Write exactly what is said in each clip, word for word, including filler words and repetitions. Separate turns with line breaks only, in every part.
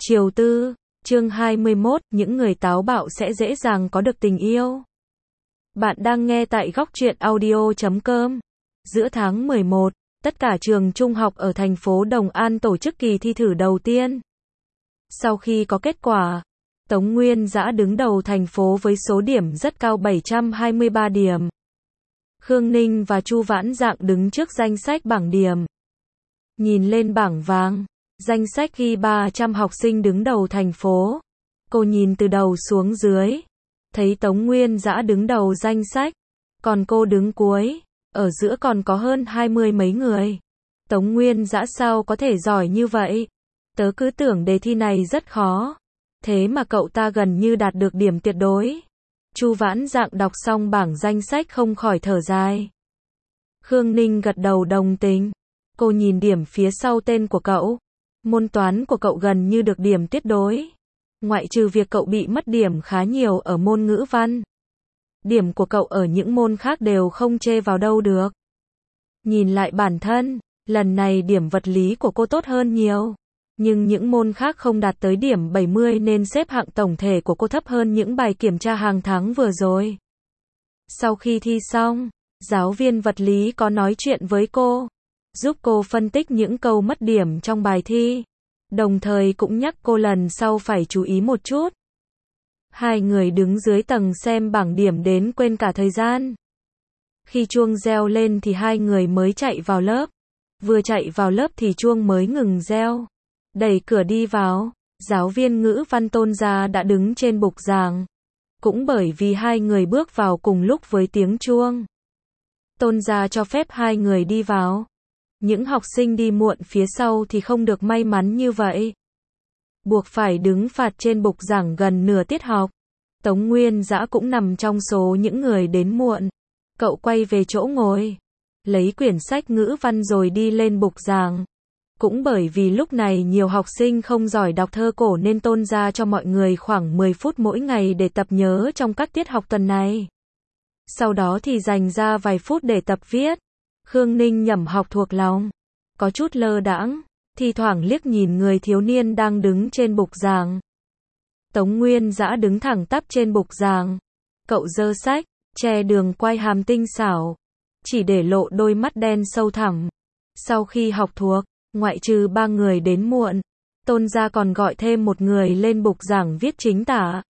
Chiều tư, chương hai mươi mốt, những người táo bạo sẽ dễ dàng có được tình yêu. Bạn đang nghe tại góc truyện audio chấm com. Giữa tháng mười một, tất cả trường trung học ở thành phố Đồng An tổ chức kỳ thi thử đầu tiên. Sau khi có kết quả, Tống Nguyên Dã đứng đầu thành phố với số điểm rất cao bảy trăm hai mươi ba điểm. Khương Ninh và Chu Vãn Dạng đứng trước danh sách bảng điểm. Nhìn lên bảng vàng, danh sách ghi ba trăm học sinh đứng đầu thành phố. Cô nhìn từ đầu xuống dưới, thấy Tống Nguyên Dã đứng đầu danh sách, còn cô đứng cuối, ở giữa còn có hơn hai mươi mấy người. Tống Nguyên Dã sao có thể giỏi như vậy? Tớ cứ tưởng đề thi này rất khó, thế mà cậu ta gần như đạt được điểm tuyệt đối. Chu Vãn Dạng đọc xong bảng danh sách không khỏi thở dài. Khương Ninh gật đầu đồng tình. Cô nhìn điểm phía sau tên của cậu. Môn toán của cậu gần như được điểm tuyệt đối. Ngoại trừ việc cậu bị mất điểm khá nhiều ở môn ngữ văn. Điểm của cậu ở những môn khác đều không chê vào đâu được. Nhìn lại bản thân, lần này điểm vật lý của cô tốt hơn nhiều. Nhưng những môn khác không đạt tới điểm bảy mươi nên xếp hạng tổng thể của cô thấp hơn những bài kiểm tra hàng tháng vừa rồi. Sau khi thi xong, giáo viên vật lý có nói chuyện với cô, giúp cô phân tích những câu mất điểm trong bài thi, đồng thời cũng nhắc cô lần sau phải chú ý một chút. Hai người đứng dưới tầng xem bảng điểm đến quên cả thời gian. Khi chuông reo lên thì hai người mới chạy vào lớp. Vừa chạy vào lớp thì chuông mới ngừng reo. Đẩy cửa đi vào, giáo viên ngữ văn Tôn Gia đã đứng trên bục giảng. Cũng bởi vì hai người bước vào cùng lúc với tiếng chuông, Tôn Gia cho phép hai người đi vào. Những học sinh đi muộn phía sau thì không được may mắn như vậy, buộc phải đứng phạt trên bục giảng gần nửa tiết học. Tống Nguyên Dã cũng nằm trong số những người đến muộn. Cậu quay về chỗ ngồi, lấy quyển sách ngữ văn rồi đi lên bục giảng. Cũng bởi vì lúc này nhiều học sinh không giỏi đọc thơ cổ nên Tôn Gia cho mọi người khoảng mười phút mỗi ngày để tập nhớ trong các tiết học tuần này. Sau đó thì dành ra vài phút để tập viết. Khương Ninh nhẩm học thuộc lòng, có chút lơ đãng, thi thoảng liếc nhìn người thiếu niên đang đứng trên bục giảng. Tống Nguyên Dã đứng thẳng tắp trên bục giảng. Cậu giơ sách, che đường quay hàm tinh xảo, chỉ để lộ đôi mắt đen sâu thẳm. Sau khi học thuộc, ngoại trừ ba người đến muộn, Tôn Gia còn gọi thêm một người lên bục giảng viết chính tả.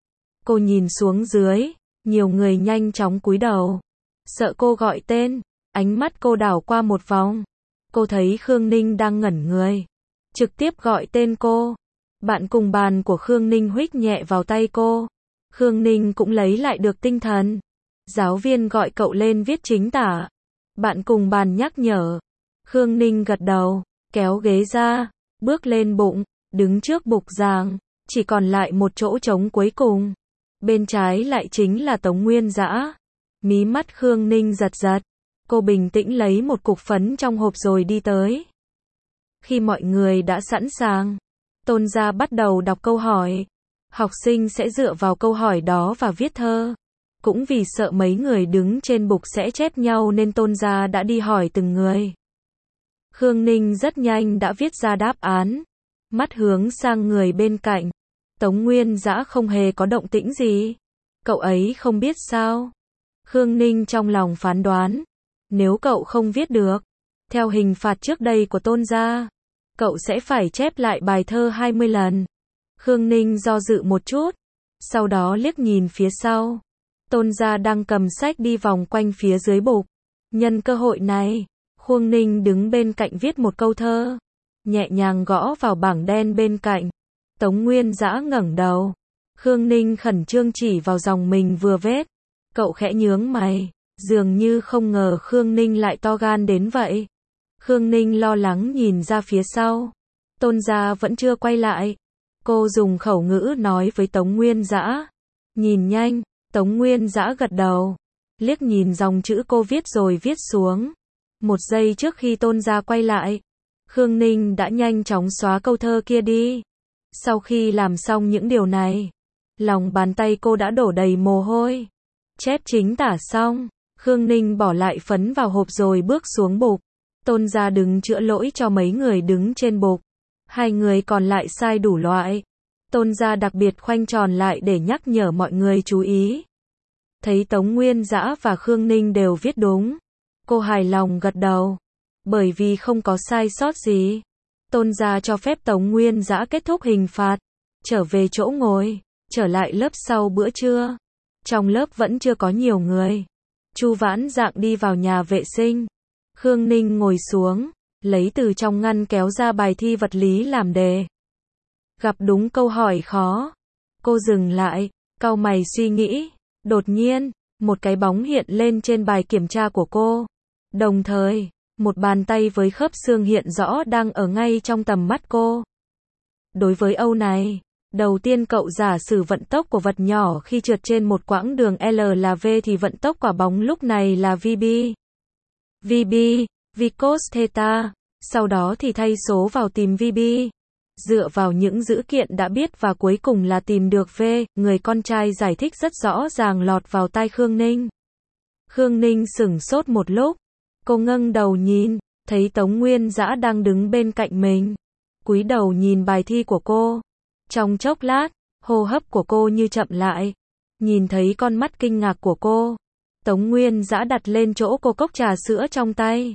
Cô nhìn xuống dưới, nhiều người nhanh chóng cúi đầu, sợ cô gọi tên. Ánh mắt cô đảo qua một vòng. Cô thấy Khương Ninh đang ngẩn người, trực tiếp gọi tên cô. Bạn cùng bàn của Khương Ninh huých nhẹ vào tay cô. Khương Ninh cũng lấy lại được tinh thần. Giáo viên gọi cậu lên viết chính tả. Bạn cùng bàn nhắc nhở. Khương Ninh gật đầu, kéo ghế ra, bước lên bụng, đứng trước bục giảng. Chỉ còn lại một chỗ trống cuối cùng. Bên trái lại chính là Tống Nguyên Dã. Mí mắt Khương Ninh giật giật. Cô bình tĩnh lấy một cục phấn trong hộp rồi đi tới. Khi mọi người đã sẵn sàng, Tôn Gia bắt đầu đọc câu hỏi. Học sinh sẽ dựa vào câu hỏi đó và viết thơ. Cũng vì sợ mấy người đứng trên bục sẽ chép nhau nên Tôn Gia đã đi hỏi từng người. Khương Ninh rất nhanh đã viết ra đáp án. Mắt hướng sang người bên cạnh. Tống Nguyên Dã không hề có động tĩnh gì. Cậu ấy không biết sao? Khương Ninh trong lòng phán đoán. Nếu cậu không viết được, theo hình phạt trước đây của Tôn Gia, cậu sẽ phải chép lại bài thơ hai mươi lần. Khương Ninh do dự một chút, sau đó liếc nhìn phía sau. Tôn Gia đang cầm sách đi vòng quanh phía dưới bục. Nhân cơ hội này, Khương Ninh đứng bên cạnh viết một câu thơ, nhẹ nhàng gõ vào bảng đen bên cạnh. Tống Nguyên Dã ngẩng đầu. Khương Ninh khẩn trương chỉ vào dòng mình vừa viết. Cậu khẽ nhướng mày. Dường như không ngờ Khương Ninh lại to gan đến vậy. Khương Ninh lo lắng nhìn ra phía sau. Tôn Gia vẫn chưa quay lại. Cô dùng khẩu ngữ nói với Tống Nguyên Dã. Nhìn nhanh. Tống Nguyên Dã gật đầu, liếc nhìn dòng chữ cô viết rồi viết xuống. Một giây trước khi Tôn Gia quay lại, Khương Ninh đã nhanh chóng xóa câu thơ kia đi. Sau khi làm xong những điều này, lòng bàn tay cô đã đổ đầy mồ hôi. Chép chính tả xong, Khương Ninh bỏ lại phấn vào hộp rồi bước xuống bục. Tôn Gia đứng chữa lỗi cho mấy người đứng trên bục. Hai người còn lại sai đủ loại. Tôn gia đặc biệt khoanh tròn lại để nhắc nhở mọi người chú ý. Thấy Tống Nguyên Dã và Khương Ninh đều viết đúng. Cô hài lòng gật đầu. Bởi vì không có sai sót gì. Tôn gia cho phép Tống Nguyên Dã kết thúc hình phạt. Trở về chỗ ngồi. Trở lại lớp sau bữa trưa. Trong lớp vẫn chưa có nhiều người. Chu Vãn Dạng đi vào nhà vệ sinh. Khương Ninh ngồi xuống. Lấy từ trong ngăn kéo ra bài thi vật lý làm đề. Gặp đúng câu hỏi khó. Cô dừng lại. Cau mày suy nghĩ. Đột nhiên, một cái bóng hiện lên trên bài kiểm tra của cô. Đồng thời, một bàn tay với khớp xương hiện rõ đang ở ngay trong tầm mắt cô. Đối với Âu này, đầu tiên cậu giả sử vận tốc của vật nhỏ khi trượt trên một quãng đường L là V thì vận tốc quả bóng lúc này là vê bê. vê bê, v cos theta. Sau đó thì thay số vào tìm vê bê. Dựa vào những dữ kiện đã biết và cuối cùng là tìm được V, người con trai giải thích rất rõ ràng lọt vào tai Khương Ninh. Khương Ninh sửng sốt một lúc. Cô ngẩng đầu nhìn, thấy Tống Nguyên Dã đang đứng bên cạnh mình. Cúi đầu nhìn bài thi của cô. Trong chốc lát, hô hấp của cô như chậm lại. Nhìn thấy con mắt kinh ngạc của cô, Tống Nguyên Dã đặt lên chỗ cô cốc trà sữa trong tay.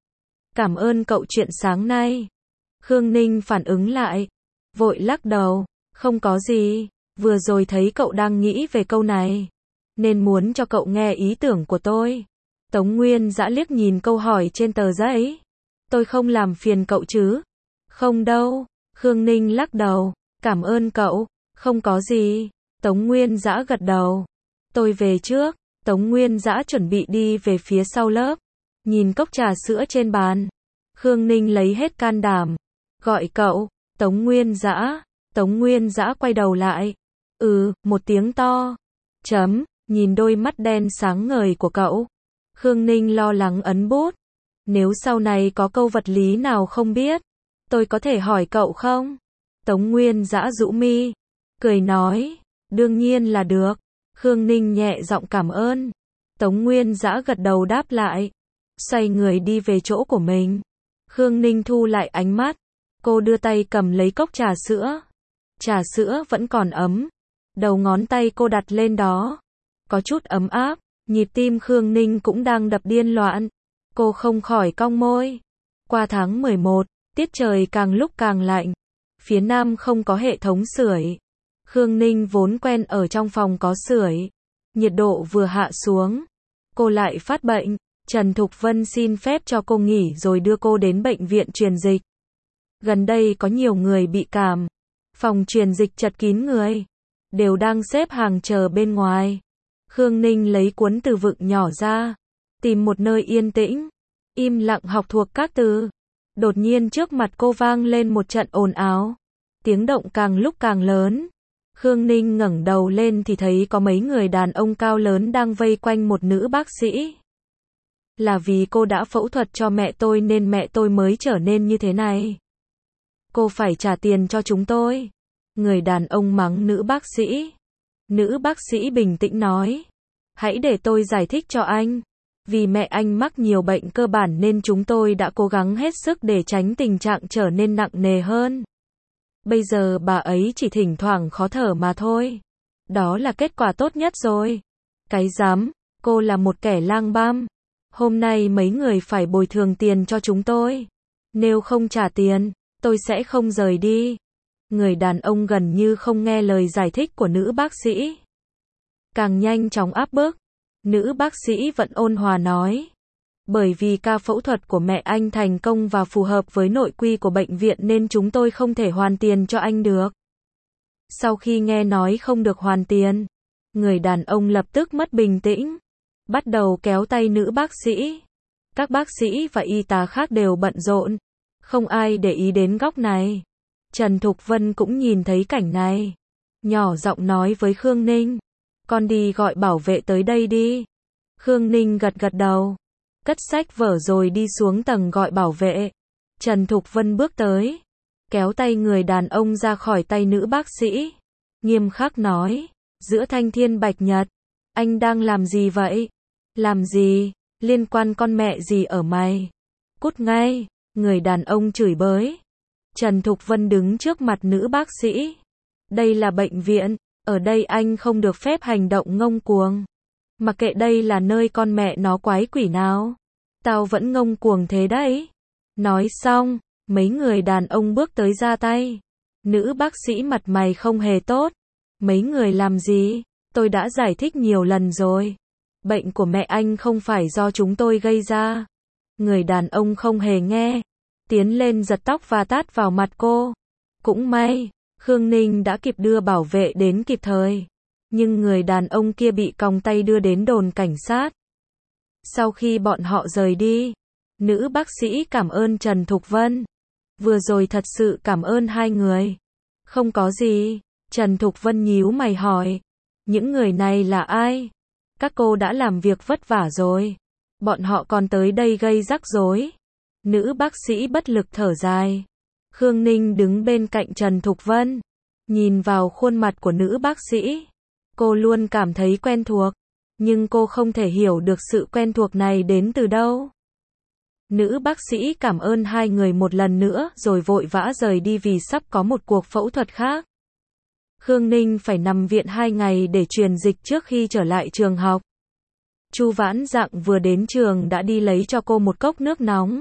Cảm ơn cậu chuyện sáng nay. Khương Ninh phản ứng lại, vội lắc đầu, không có gì, vừa rồi thấy cậu đang nghĩ về câu này, nên muốn cho cậu nghe ý tưởng của tôi. Tống Nguyên Dã liếc nhìn câu hỏi trên tờ giấy. Tôi không làm phiền cậu chứ? Không đâu, Khương Ninh lắc đầu, cảm ơn cậu, không có gì. Tống Nguyên Dã gật đầu. Tôi về trước. Tống Nguyên Dã chuẩn bị đi về phía sau lớp. Nhìn cốc trà sữa trên bàn. Khương Ninh lấy hết can đảm. Gọi cậu, Tống Nguyên Dã. Tống Nguyên Dã quay đầu lại. Ừ, một tiếng to. Chấm, nhìn đôi mắt đen sáng ngời của cậu. Khương Ninh lo lắng ấn bút. Nếu sau này có câu vật lý nào không biết, tôi có thể hỏi cậu không? Tống Nguyên Dã rũ mi. Cười nói, đương nhiên là được. Khương Ninh nhẹ giọng cảm ơn. Tống Nguyên Dã gật đầu đáp lại. Xoay người đi về chỗ của mình. Khương Ninh thu lại ánh mắt. Cô đưa tay cầm lấy cốc trà sữa. Trà sữa vẫn còn ấm. Đầu ngón tay cô đặt lên đó. Có chút ấm áp. Nhịp tim Khương Ninh cũng đang đập điên loạn. Cô không khỏi cong môi. Qua tháng mười một, tiết trời càng lúc càng lạnh. Phía Nam không có hệ thống sưởi. Khương Ninh vốn quen ở trong phòng có sưởi. Nhiệt độ vừa hạ xuống. Cô lại phát bệnh. Trần Thục Vân xin phép cho cô nghỉ rồi đưa cô đến bệnh viện truyền dịch. Gần đây có nhiều người bị cảm. Phòng truyền dịch chật kín người. Đều đang xếp hàng chờ bên ngoài. Khương Ninh lấy cuốn từ vựng nhỏ ra. Tìm một nơi yên tĩnh. Im lặng học thuộc các từ. Đột nhiên trước mặt cô vang lên một trận ồn ào. Tiếng động càng lúc càng lớn. Khương Ninh ngẩng đầu lên thì thấy có mấy người đàn ông cao lớn đang vây quanh một nữ bác sĩ. Là vì cô đã phẫu thuật cho mẹ tôi nên mẹ tôi mới trở nên như thế này. Cô phải trả tiền cho chúng tôi. Người đàn ông mắng nữ bác sĩ. Nữ bác sĩ bình tĩnh nói. Hãy để tôi giải thích cho anh. Vì mẹ anh mắc nhiều bệnh cơ bản nên chúng tôi đã cố gắng hết sức để tránh tình trạng trở nên nặng nề hơn. Bây giờ bà ấy chỉ thỉnh thoảng khó thở mà thôi. Đó là kết quả tốt nhất rồi. Cái dám, cô là một kẻ lang băm. Hôm nay mấy người phải bồi thường tiền cho chúng tôi. Nếu không trả tiền, tôi sẽ không rời đi. Người đàn ông gần như không nghe lời giải thích của nữ bác sĩ. Càng nhanh chóng áp bức. Nữ bác sĩ vẫn ôn hòa nói. Bởi vì ca phẫu thuật của mẹ anh thành công và phù hợp với nội quy của bệnh viện nên chúng tôi không thể hoàn tiền cho anh được. Sau khi nghe nói không được hoàn tiền, người đàn ông lập tức mất bình tĩnh. Bắt đầu kéo tay nữ bác sĩ. Các bác sĩ và y tá khác đều bận rộn. Không ai để ý đến góc này. Trần Thục Vân cũng nhìn thấy cảnh này. Nhỏ giọng nói với Khương Ninh. Con đi gọi bảo vệ tới đây đi. Khương Ninh gật gật đầu. Cất sách vở rồi đi xuống tầng gọi bảo vệ. Trần Thục Vân bước tới. Kéo tay người đàn ông ra khỏi tay nữ bác sĩ. Nghiêm khắc nói. Giữa thanh thiên bạch nhật. Anh đang làm gì vậy? Làm gì? Liên quan con mẹ gì ở mày? Cút ngay. Người đàn ông chửi bới. Trần Thục Vân đứng trước mặt nữ bác sĩ. Đây là bệnh viện, ở đây anh không được phép hành động ngông cuồng. Mặc kệ đây là nơi con mẹ nó quái quỷ nào. Tao vẫn ngông cuồng thế đấy. Nói xong, mấy người đàn ông bước tới ra tay. Nữ bác sĩ mặt mày không hề tốt. Mấy người làm gì? Tôi đã giải thích nhiều lần rồi. Bệnh của mẹ anh không phải do chúng tôi gây ra. Người đàn ông không hề nghe. Tiến lên giật tóc và tát vào mặt cô. Cũng may, Khương Ninh đã kịp đưa bảo vệ đến kịp thời. Nhưng người đàn ông kia bị còng tay đưa đến đồn cảnh sát. Sau khi bọn họ rời đi, nữ bác sĩ cảm ơn Trần Thục Vân. Vừa rồi thật sự cảm ơn hai người. Không có gì. Trần Thục Vân nhíu mày hỏi. Những người này là ai? Các cô đã làm việc vất vả rồi. Bọn họ còn tới đây gây rắc rối. Nữ bác sĩ bất lực thở dài. Khương Ninh đứng bên cạnh Trần Thục Vân. Nhìn vào khuôn mặt của nữ bác sĩ. Cô luôn cảm thấy quen thuộc. Nhưng cô không thể hiểu được sự quen thuộc này đến từ đâu. Nữ bác sĩ cảm ơn hai người một lần nữa rồi vội vã rời đi vì sắp có một cuộc phẫu thuật khác. Khương Ninh phải nằm viện hai ngày để truyền dịch trước khi trở lại trường học. Chu Vãn Dặng vừa đến trường đã đi lấy cho cô một cốc nước nóng.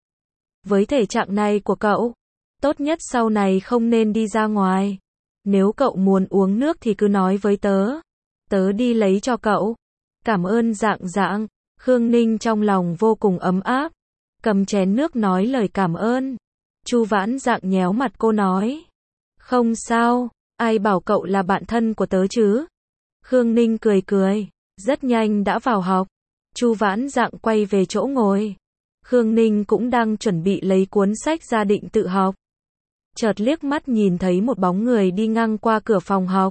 Với thể trạng này của cậu, tốt nhất sau này không nên đi ra ngoài. Nếu cậu muốn uống nước thì cứ nói với tớ. Tớ đi lấy cho cậu. Cảm ơn Dạng Dạng. Khương Ninh trong lòng vô cùng ấm áp. Cầm chén nước nói lời cảm ơn. Chu Vãn Dặng nhéo mặt cô nói. Không sao, ai bảo cậu là bạn thân của tớ chứ? Khương Ninh cười cười. Rất nhanh đã vào học. Chu Vãn Dặng quay về chỗ ngồi. Khương Ninh cũng đang chuẩn bị lấy cuốn sách ra định tự học. Chợt liếc mắt nhìn thấy một bóng người đi ngang qua cửa phòng học.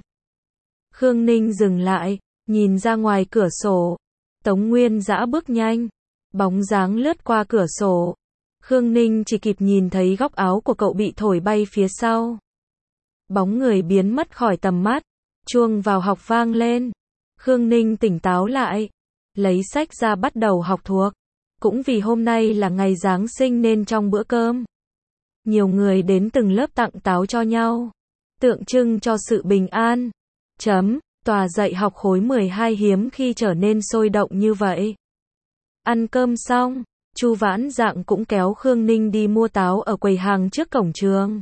Khương Ninh dừng lại, nhìn ra ngoài cửa sổ. Tống Nguyên Dã bước nhanh. Bóng dáng lướt qua cửa sổ. Khương Ninh chỉ kịp nhìn thấy góc áo của cậu bị thổi bay phía sau. Bóng người biến mất khỏi tầm mắt. Chuông vào học vang lên. Khương Ninh tỉnh táo lại. Lấy sách ra bắt đầu học thuộc. Cũng vì hôm nay là ngày Giáng sinh nên trong bữa cơm, nhiều người đến từng lớp tặng táo cho nhau. Tượng trưng cho sự bình an. Chấm. Tòa dạy học khối mười hai hiếm khi trở nên sôi động như vậy. Ăn cơm xong, Chu Vãn Dặng cũng kéo Khương Ninh đi mua táo ở quầy hàng trước cổng trường.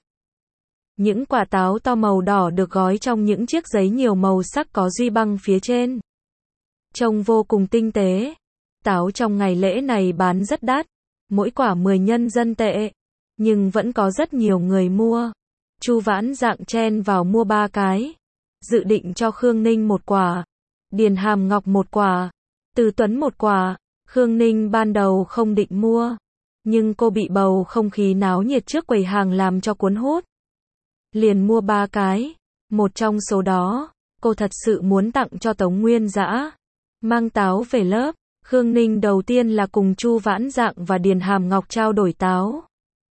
Những quả táo to màu đỏ được gói trong những chiếc giấy nhiều màu sắc có duy băng phía trên. Trông vô cùng tinh tế. Táo trong ngày lễ này bán rất đắt, mỗi quả mười nhân dân tệ, nhưng vẫn có rất nhiều người mua. Chu Vãn Dặng chen vào mua ba cái, dự định cho Khương Ninh một quả, Điền Hàm Ngọc một quả, Từ Tuấn một quả. Khương Ninh ban đầu không định mua, nhưng cô bị bầu không khí náo nhiệt trước quầy hàng làm cho cuốn hút. Liền mua ba cái, một trong số đó, cô thật sự muốn tặng cho Tống Nguyên Dã. Mang táo về lớp, Khương Ninh đầu tiên là cùng Chu Vãn Dặng và Điền Hàm Ngọc trao đổi táo.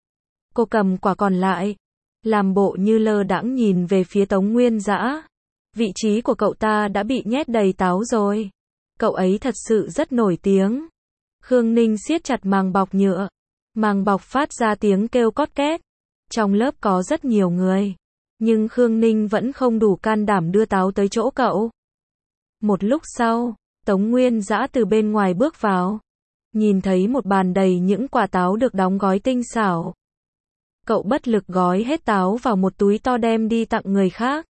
Cô cầm quả còn lại, làm bộ như lơ đãng nhìn về phía Tống Nguyên Dã. Vị trí của cậu ta đã bị nhét đầy táo rồi. Cậu ấy thật sự rất nổi tiếng. Khương Ninh siết chặt màng bọc nhựa. Màng bọc phát ra tiếng kêu cót két. Trong lớp có rất nhiều người, nhưng Khương Ninh vẫn không đủ can đảm đưa táo tới chỗ cậu. Một lúc sau, Tống Nguyên Dã từ bên ngoài bước vào. Nhìn thấy một bàn đầy những quả táo được đóng gói tinh xảo. Cậu bất lực gói hết táo vào một túi to đem đi tặng người khác.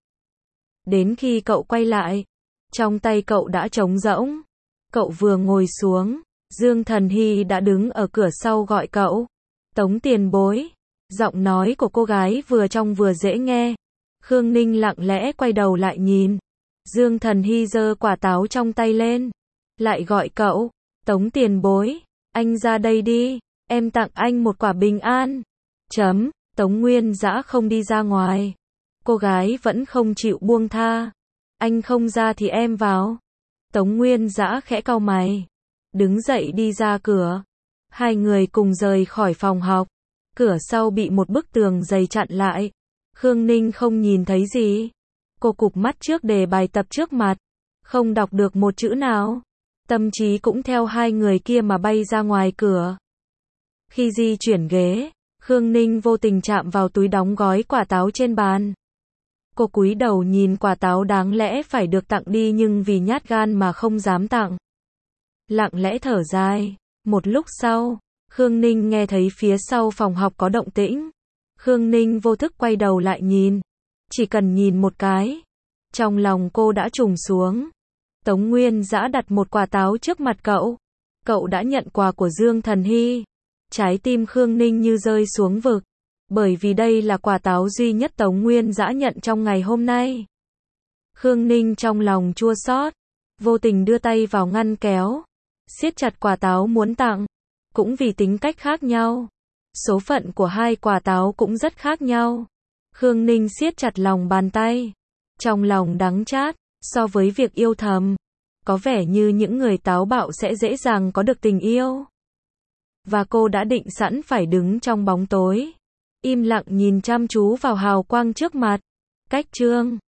Đến khi cậu quay lại, trong tay cậu đã trống rỗng. Cậu vừa ngồi xuống, Dương Thần Hy đã đứng ở cửa sau gọi cậu. Tống tiền bối. Giọng nói của cô gái vừa trong vừa dễ nghe. Khương Ninh lặng lẽ quay đầu lại nhìn. Dương Thần Hy giơ quả táo trong tay lên. Lại gọi cậu. Tống tiền bối. Anh ra đây đi. Em tặng anh một quả bình an. Chấm. Tống Nguyên Dã không đi ra ngoài. Cô gái vẫn không chịu buông tha. Anh không ra thì em vào. Tống Nguyên Dã khẽ cau mày. Đứng dậy đi ra cửa. Hai người cùng rời khỏi phòng học. Cửa sau bị một bức tường dày chặn lại. Khương Ninh không nhìn thấy gì. Cô cụp mắt trước đề bài tập trước mặt. Không đọc được một chữ nào. Tâm trí cũng theo hai người kia mà bay ra ngoài cửa. Khi di chuyển ghế, Khương Ninh vô tình chạm vào túi đóng gói quả táo trên bàn. Cô cúi đầu nhìn quả táo đáng lẽ phải được tặng đi nhưng vì nhát gan mà không dám tặng. Lặng lẽ thở dài. Một lúc sau, Khương Ninh nghe thấy phía sau phòng học có động tĩnh. Khương Ninh vô thức quay đầu lại nhìn. Chỉ cần nhìn một cái, trong lòng cô đã trùng xuống. Tống Nguyên Dã đặt một quả táo trước mặt cậu. Cậu đã nhận quà của Dương Thần Hy. Trái tim Khương Ninh như rơi xuống vực. Bởi vì đây là quả táo duy nhất Tống Nguyên Dã nhận trong ngày hôm nay. Khương Ninh trong lòng chua xót, vô tình đưa tay vào ngăn kéo, siết chặt quả táo muốn tặng. Cũng vì tính cách khác nhau, số phận của hai quả táo cũng rất khác nhau. Khương Ninh siết chặt lòng bàn tay, trong lòng đắng chát. So với việc yêu thầm, có vẻ như những người táo bạo sẽ dễ dàng có được tình yêu. Và cô đã định sẵn phải đứng trong bóng tối, im lặng nhìn chăm chú vào hào quang trước mặt. Cách chương